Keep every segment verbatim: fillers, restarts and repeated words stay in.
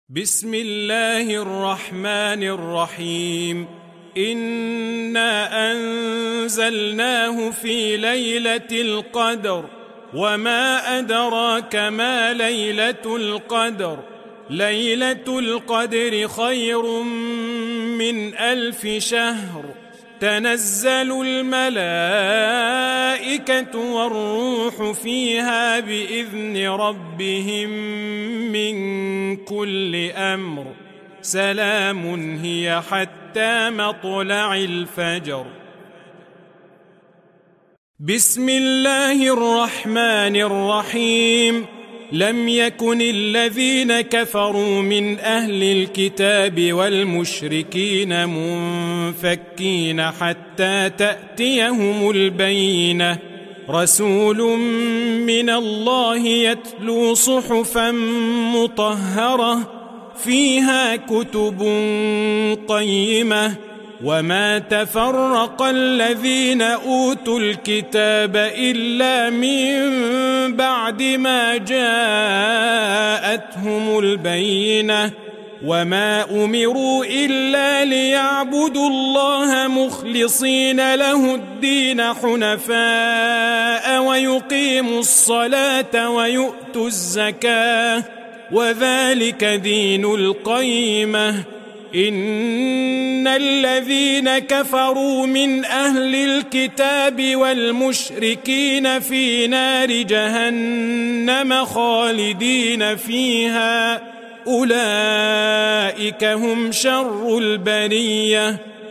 بسم الله الرحمن الرحيم. إنا أنزلناه في ليلة القدر وما أدراك ما ليلة القدر ليلة القدر خير من ألف شهر. تنزل الملائكة والروح فيها بإذن ربهم من كل أمر. سلام هي حتى مطلع الفجر. بسم الله الرحمن الرحيم. لم يكن الذين كفروا من أهل الكتاب والمشركين منفكين حتى تأتيهم البينة. رسول من الله يتلو صحفا مطهرة فيها كتب قيمة. وما تفرق الذين أوتوا الكتاب إلا من بعد ما جاءتهم البينة. وما أمروا إلا ليعبدوا الله مخلصين له الدين حنفاء ويقيموا الصلاة ويؤتوا الزكاة وذلك دين القيمة. إن الذين كفروا من أهل الكتاب والمشركين في نار جهنم خالدين فيها أولئك هم شر البرية.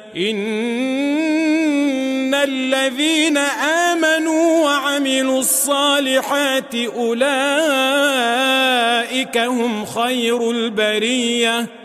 إن الذين آمنوا وعملوا الصالحات أولئك هم خير البرية.